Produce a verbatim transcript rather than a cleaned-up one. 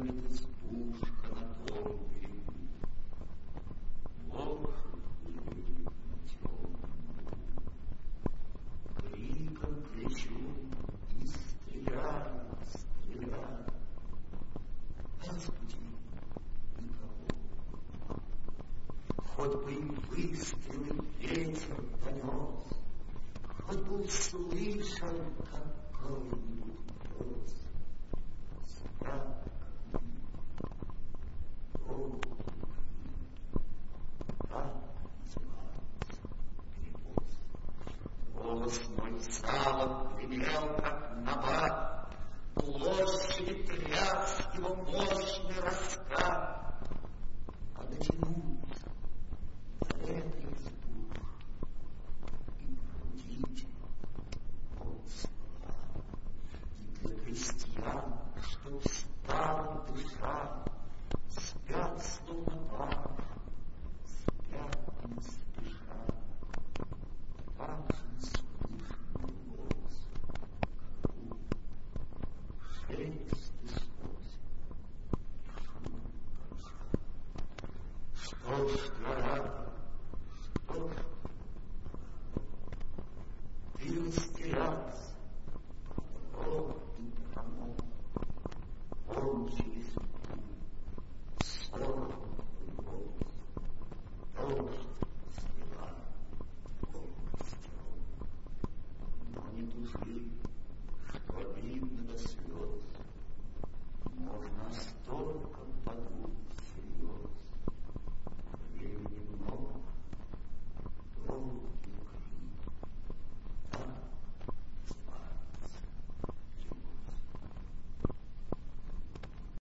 металась пушка на том берегу. Лошадь плыли на темном лугу. Криком кричу и стреляю, стреляю. Разбуди никого. Хоть бы и выстрелы ветер понес, хоть бы услышал какой-нибудь пес. Спят долгие, как называется перевоз. Голос мой залом гремел, как набат, площади тряс его мощный раскат. А дотянуться до этой избушки и пробудить от сна. И для крестьян, что устали дыша, спят словно пар, спят не спеша. Важен слышный голос, круг, шелест и сквозь шум ковша. Что ж